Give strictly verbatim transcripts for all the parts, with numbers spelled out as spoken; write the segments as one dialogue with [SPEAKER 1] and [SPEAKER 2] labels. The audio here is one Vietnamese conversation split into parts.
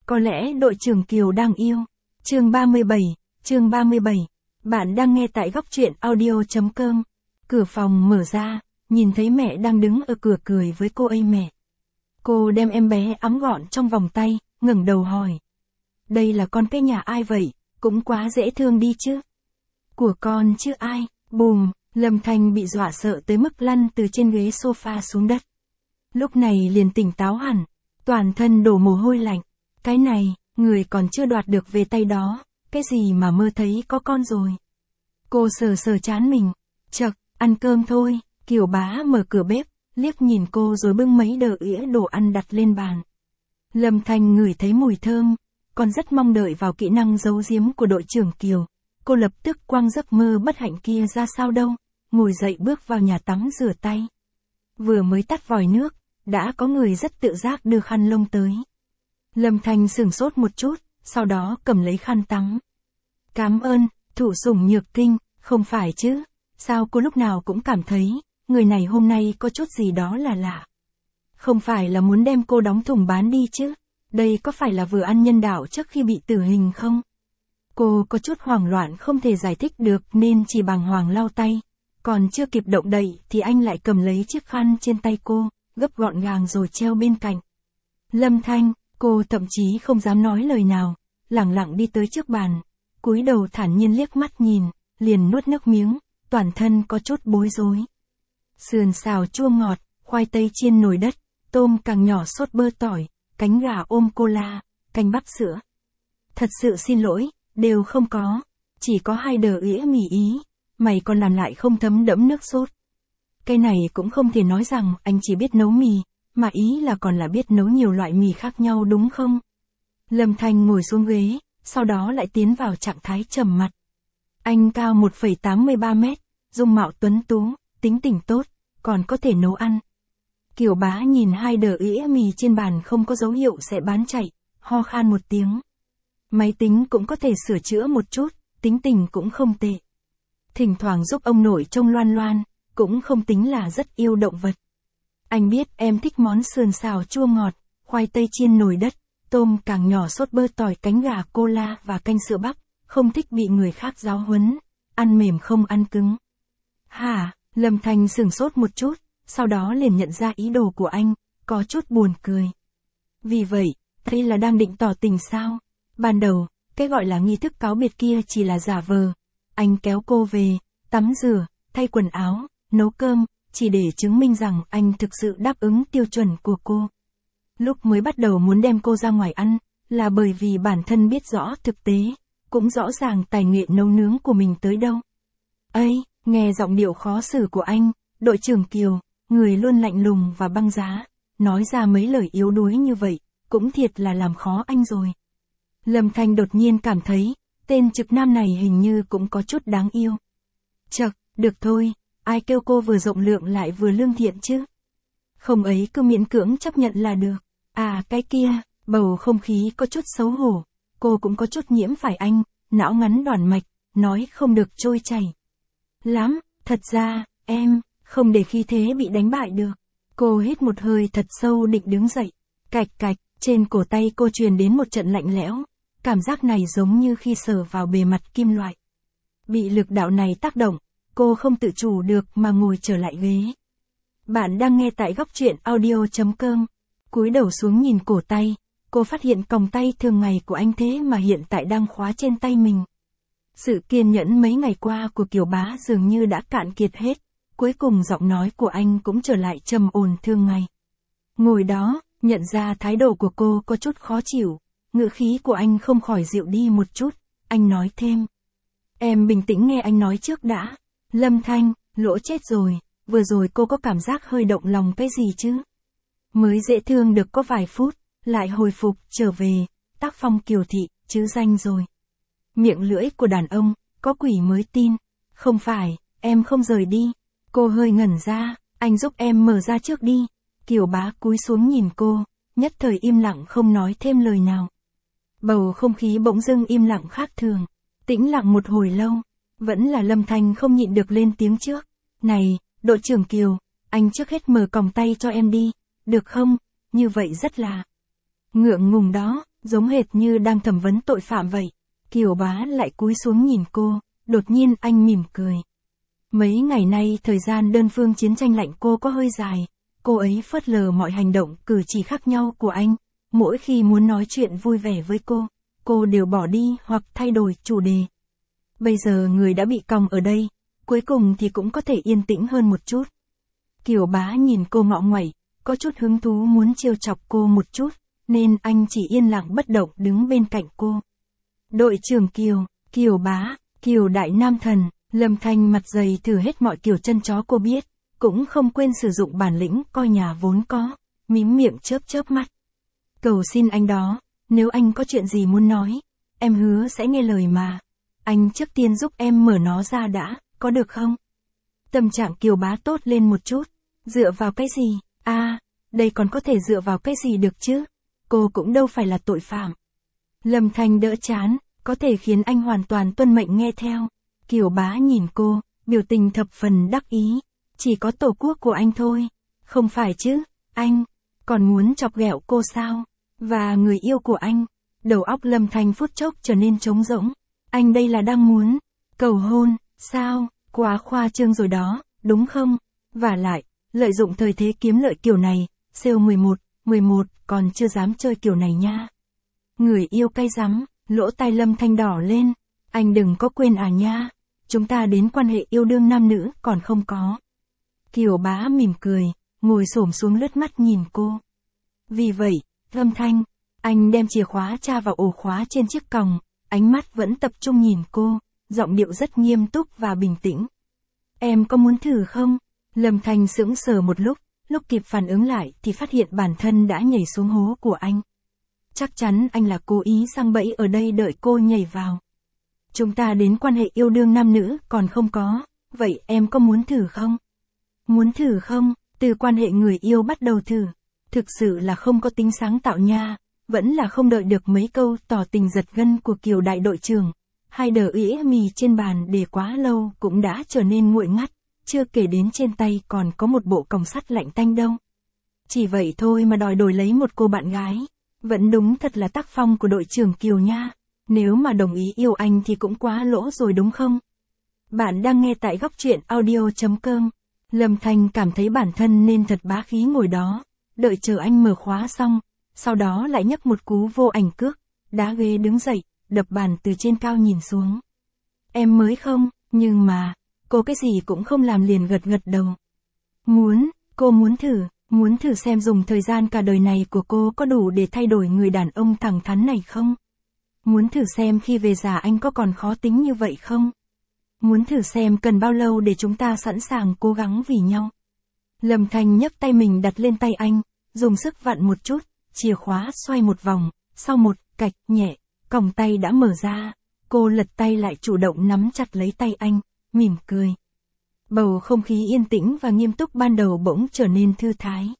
[SPEAKER 1] Có lẽ đội trưởng Kiều đang yêu. Chương ba mươi bảy, chương ba mươi bảy. Bạn đang nghe tại góc truyện audio.com. Cửa phòng mở ra, nhìn thấy mẹ đang đứng ở cửa cười với cô ấy mẹ. Cô đem em bé ẵm gọn trong vòng tay, ngẩng đầu hỏi. Đây là con cái nhà ai vậy, cũng quá dễ thương đi chứ. Của con chứ ai, bùm, Lâm Thanh bị dọa sợ tới mức lăn từ trên ghế sofa xuống đất. Lúc này liền tỉnh táo hẳn, toàn thân đổ mồ hôi lạnh. Cái này, người còn chưa đoạt được về tay đó, cái gì mà mơ thấy có con rồi. Cô sờ sờ trán mình, chậc, ăn cơm thôi, Kiều Bá mở cửa bếp, liếc nhìn cô rồi bưng mấy đờ ĩa đồ ăn đặt lên bàn. Lâm Thanh ngửi thấy mùi thơm, còn rất mong đợi vào kỹ năng giấu giếm của đội trưởng Kiều. Cô lập tức quăng giấc mơ bất hạnh kia ra sao đâu, ngồi dậy bước vào nhà tắm rửa tay. Vừa mới tắt vòi nước, đã có người rất tự giác đưa khăn lông tới. Lâm Thanh sửng sốt một chút, sau đó cầm lấy khăn tắm. Cảm ơn, thụ sủng nhược kinh, không phải chứ, sao cô lúc nào cũng cảm thấy, người này hôm nay có chút gì đó là lạ. Không phải là muốn đem cô đóng thùng bán đi chứ, đây có phải là vừa ăn nhân đạo trước khi bị tử hình không? Cô có chút hoảng loạn không thể giải thích được nên chỉ bàng hoàng lau tay, còn chưa kịp động đậy thì anh lại cầm lấy chiếc khăn trên tay cô, gấp gọn gàng rồi treo bên cạnh. Lâm Thanh, cô thậm chí không dám nói lời nào, lẳng lặng đi tới trước bàn, cúi đầu thản nhiên liếc mắt nhìn, liền nuốt nước miếng, toàn thân có chút bối rối. Sườn xào chua ngọt, khoai tây chiên nồi đất, tôm càng nhỏ sốt bơ tỏi, cánh gà ôm cola, canh bắp sữa. Thật sự xin lỗi, đều không có, chỉ có hai đờ ĩa mì ý, mày còn làm lại không thấm đẫm nước sốt. Cái này cũng không thể nói rằng anh chỉ biết nấu mì, mà ý là còn là biết nấu nhiều loại mì khác nhau đúng không? Lâm Thanh ngồi xuống ghế, sau đó lại tiến vào trạng thái trầm mặt. Anh cao một phẩy tám mươi ba mét, dung mạo tuấn tú, tính tình tốt, còn có thể nấu ăn. Kiều Bá nhìn hai đờ ĩa mì trên bàn không có dấu hiệu sẽ bán chạy, ho khan một tiếng. Máy tính cũng có thể sửa chữa một chút, tính tình cũng không tệ. Thỉnh thoảng giúp ông nội trông loan loan, cũng không tính là rất yêu động vật. Anh biết em thích món sườn xào chua ngọt, khoai tây chiên nồi đất, tôm càng nhỏ sốt bơ tỏi cánh gà cola và canh sữa bắp, không thích bị người khác giáo huấn, ăn mềm không ăn cứng. Hả, Lâm Thanh sửng sốt một chút, sau đó liền nhận ra ý đồ của anh, có chút buồn cười. Vì vậy, đây là đang định tỏ tình sao? Ban đầu, cái gọi là nghi thức cáo biệt kia chỉ là giả vờ. Anh kéo cô về, tắm rửa, thay quần áo, nấu cơm, chỉ để chứng minh rằng anh thực sự đáp ứng tiêu chuẩn của cô. Lúc mới bắt đầu muốn đem cô ra ngoài ăn, là bởi vì bản thân biết rõ thực tế, cũng rõ ràng tài nghệ nấu nướng của mình tới đâu. Ây, nghe giọng điệu khó xử của anh, đội trưởng Kiều, người luôn lạnh lùng và băng giá, nói ra mấy lời yếu đuối như vậy, cũng thiệt là làm khó anh rồi. Lâm Thanh đột nhiên cảm thấy, tên trực nam này hình như cũng có chút đáng yêu. Chậc, được thôi, ai kêu cô vừa rộng lượng lại vừa lương thiện chứ. Không ấy cứ miễn cưỡng chấp nhận là được. À cái kia, bầu không khí có chút xấu hổ, cô cũng có chút nhiễm phải anh, não ngắn đoản mạch, nói không được trôi chảy. Lắm, thật ra, em, không để khí thế bị đánh bại được. Cô hít một hơi thật sâu định đứng dậy, cạch cạch, trên cổ tay cô truyền đến một trận lạnh lẽo. Cảm giác này giống như khi sờ vào bề mặt kim loại. Bị lực đạo này tác động, cô không tự chủ được mà ngồi trở lại ghế. Bạn đang nghe tại góc truyện audio.com. Cúi đầu xuống nhìn cổ tay, cô phát hiện còng tay thường ngày của anh thế mà hiện tại đang khóa trên tay mình. Sự kiên nhẫn mấy ngày qua của Kiều Bá dường như đã cạn kiệt hết, cuối cùng giọng nói của anh cũng trở lại trầm ổn thường ngày. Ngồi đó, nhận ra thái độ của cô có chút khó chịu. Ngữ khí của anh không khỏi dịu đi một chút, anh nói thêm. Em bình tĩnh nghe anh nói trước đã. Lâm Thanh, lỗ chết rồi, vừa rồi cô có cảm giác hơi động lòng cái gì chứ? Mới dễ thương được có vài phút, lại hồi phục, trở về, tác phong kiều thị, chứ danh rồi. Miệng lưỡi của đàn ông, có quỷ mới tin. Không phải, em không rời đi. Cô hơi ngẩn ra, anh giúp em mở ra trước đi. Kiều Bá cúi xuống nhìn cô, nhất thời im lặng không nói thêm lời nào. Bầu không khí bỗng dưng im lặng khác thường, tĩnh lặng một hồi lâu, vẫn là Lâm Thanh không nhịn được lên tiếng trước. Này, đội trưởng Kiều, anh trước hết mở còng tay cho em đi, được không? Như vậy rất là ngượng ngùng đó. giống hệt như đang thẩm vấn tội phạm vậy. Kiều Bá lại cúi xuống nhìn cô, đột nhiên anh mỉm cười. Mấy ngày nay thời gian đơn phương chiến tranh lạnh cô có hơi dài, cô ấy phớt lờ mọi hành động cử chỉ khác nhau của anh, mỗi khi muốn nói chuyện vui vẻ với cô, cô đều bỏ đi hoặc thay đổi chủ đề. Bây giờ người đã bị còng ở đây, cuối cùng thì cũng có thể yên tĩnh hơn một chút. Kiều Bá nhìn cô ngọ nguậy, có chút hứng thú muốn trêu chọc cô một chút, nên anh chỉ yên lặng bất động đứng bên cạnh cô. Đội trưởng Kiều, Kiều Bá, Kiều Đại Nam Thần, Lâm Thanh mặt dày thử hết mọi kiểu chân chó cô biết, cũng không quên sử dụng bản lĩnh coi nhà vốn có, mím miệng chớp chớp mắt. Cầu xin anh đó, nếu anh có chuyện gì muốn nói, em hứa sẽ nghe lời mà. Anh trước tiên giúp em mở nó ra đã, có được không? Tâm trạng Kiều Bá tốt lên một chút. Dựa vào cái gì? À, đây còn có thể dựa vào cái gì được chứ? Cô cũng đâu phải là tội phạm. Lâm Thanh đỡ chán, có thể khiến anh hoàn toàn tuân mệnh nghe theo. Kiều Bá nhìn cô, biểu tình thập phần đắc ý. Chỉ có tổ quốc của anh thôi. Không phải chứ, anh, còn muốn chọc ghẹo cô sao? Và người yêu của anh. Đầu óc Lâm Thanh phút chốc trở nên trống rỗng. Anh đây là đang muốn cầu hôn, sao? Quá khoa trương rồi đó, đúng không? Và lại, lợi dụng thời thế kiếm lợi kiểu này, sale mười một, mười một còn chưa dám chơi kiểu này nha. Người yêu cay rắm, lỗ tai Lâm Thanh đỏ lên. Anh đừng có quên à nha. Chúng ta đến quan hệ yêu đương nam nữ còn không có. Kiều Bá mỉm cười, ngồi xổm xuống lướt mắt nhìn cô. Vì vậy, Lâm Thanh, anh đem chìa khóa tra vào ổ khóa trên chiếc còng, ánh mắt vẫn tập trung nhìn cô, giọng điệu rất nghiêm túc và bình tĩnh. Em có muốn thử không? Lâm Thanh sững sờ một lúc, lúc kịp phản ứng lại thì phát hiện bản thân đã nhảy xuống hố của anh. Chắc chắn anh là cố ý giăng bẫy ở đây đợi cô nhảy vào. Chúng ta đến quan hệ yêu đương nam nữ còn không có, vậy em có muốn thử không? Muốn thử không? Từ quan hệ người yêu bắt đầu thử. Thực sự là không có tính sáng tạo nha, vẫn là không đợi được mấy câu tỏ tình giật gân của Kiều đại đội trưởng. Hai đờ ỉa mì trên bàn để quá lâu cũng đã trở nên nguội ngắt, chưa kể đến trên tay còn có một bộ còng sắt lạnh tanh đâu. Chỉ vậy thôi mà đòi đổi lấy một cô bạn gái, vẫn đúng thật là tác phong của đội trưởng Kiều nha, nếu mà đồng ý yêu anh thì cũng quá lỗ rồi đúng không? Bạn đang nghe tại góc truyện audio chấm com. Lâm Thanh cảm thấy bản thân nên thật bá khí ngồi đó, đợi chờ anh mở khóa xong, sau đó lại nhấc một cú vô ảnh cước, đá ghế đứng dậy, đập bàn từ trên cao nhìn xuống. Em mới không, nhưng mà, cô cái gì cũng không làm liền gật gật đầu. Muốn, cô muốn thử, muốn thử xem dùng thời gian cả đời này của cô có đủ để thay đổi người đàn ông thẳng thắn này không? Muốn thử xem khi về già anh có còn khó tính như vậy không? Muốn thử xem cần bao lâu để chúng ta sẵn sàng cố gắng vì nhau. Lâm Thanh nhấc tay mình đặt lên tay anh, dùng sức vặn một chút, chìa khóa xoay một vòng, sau một cạch nhẹ, còng tay đã mở ra. Cô lật tay lại chủ động nắm chặt lấy tay anh, mỉm cười. Bầu không khí yên tĩnh và nghiêm túc ban đầu bỗng trở nên thư thái.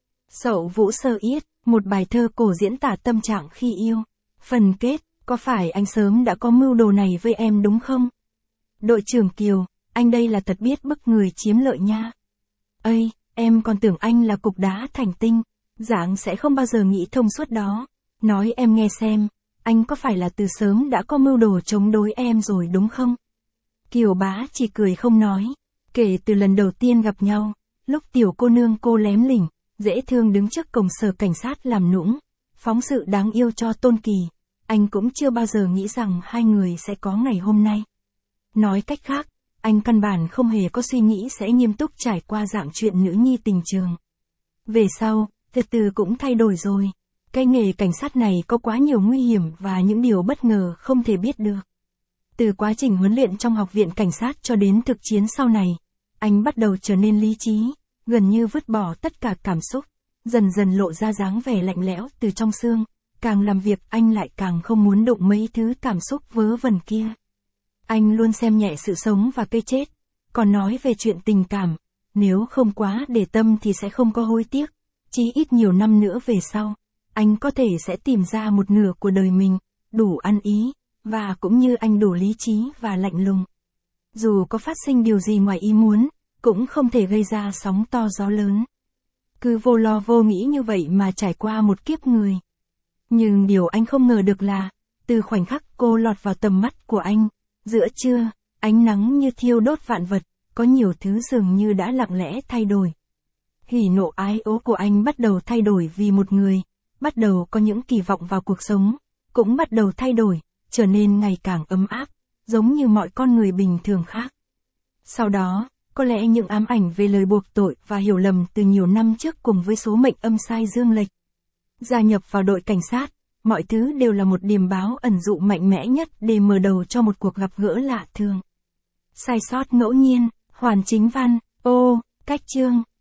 [SPEAKER 1] Sậu Vũ Sơ Yết, một bài thơ cổ diễn tả tâm trạng khi yêu. Phần kết, có phải anh sớm đã có mưu đồ này với em đúng không? Đội trưởng Kiều, anh đây là thật biết bức người chiếm lợi nha. Ây, em còn tưởng anh là cục đá thành tinh, dạng sẽ không bao giờ nghĩ thông suốt đó. Nói em nghe xem, anh có phải là từ sớm đã có mưu đồ chống đối em rồi đúng không? Kiều Bá chỉ cười không nói. Kể từ lần đầu tiên gặp nhau, lúc tiểu cô nương cô lém lỉnh, dễ thương đứng trước cổng sở cảnh sát làm nũng, phóng sự đáng yêu cho Tôn Kỳ, anh cũng chưa bao giờ nghĩ rằng hai người sẽ có ngày hôm nay. Nói cách khác, anh căn bản không hề có suy nghĩ sẽ nghiêm túc trải qua dạng chuyện nữ nhi tình trường. Về sau, từ từ cũng thay đổi rồi. Cái nghề cảnh sát này có quá nhiều nguy hiểm và những điều bất ngờ không thể biết được. Từ quá trình huấn luyện trong học viện cảnh sát cho đến thực chiến sau này, anh bắt đầu trở nên lý trí, gần như vứt bỏ tất cả cảm xúc, dần dần lộ ra dáng vẻ lạnh lẽo từ trong xương. Càng làm việc anh lại càng không muốn đụng mấy thứ cảm xúc vớ vẩn kia. Anh luôn xem nhẹ sự sống và cái chết, còn nói về chuyện tình cảm, nếu không quá để tâm thì sẽ không có hối tiếc, chí ít nhiều năm nữa về sau, anh có thể sẽ tìm ra một nửa của đời mình, đủ ăn ý, và cũng như anh đủ lý trí và lạnh lùng. Dù có phát sinh điều gì ngoài ý muốn, cũng không thể gây ra sóng to gió lớn. Cứ vô lo vô nghĩ như vậy mà trải qua một kiếp người. Nhưng điều anh không ngờ được là, từ khoảnh khắc cô lọt vào tầm mắt của anh, giữa trưa, ánh nắng như thiêu đốt vạn vật, có nhiều thứ dường như đã lặng lẽ thay đổi. Hỉ nộ ái ố của anh bắt đầu thay đổi vì một người, bắt đầu có những kỳ vọng vào cuộc sống, cũng bắt đầu thay đổi, trở nên ngày càng ấm áp, giống như mọi con người bình thường khác. Sau đó, có lẽ những ám ảnh về lời buộc tội và hiểu lầm từ nhiều năm trước cùng với số mệnh âm sai dương lệch. Gia nhập vào đội cảnh sát, mọi thứ đều là một điềm báo ẩn dụ mạnh mẽ nhất để mở đầu cho một cuộc gặp gỡ lạ thường. Sai sót ngẫu nhiên, hoàn chính văn, ô, cách chương.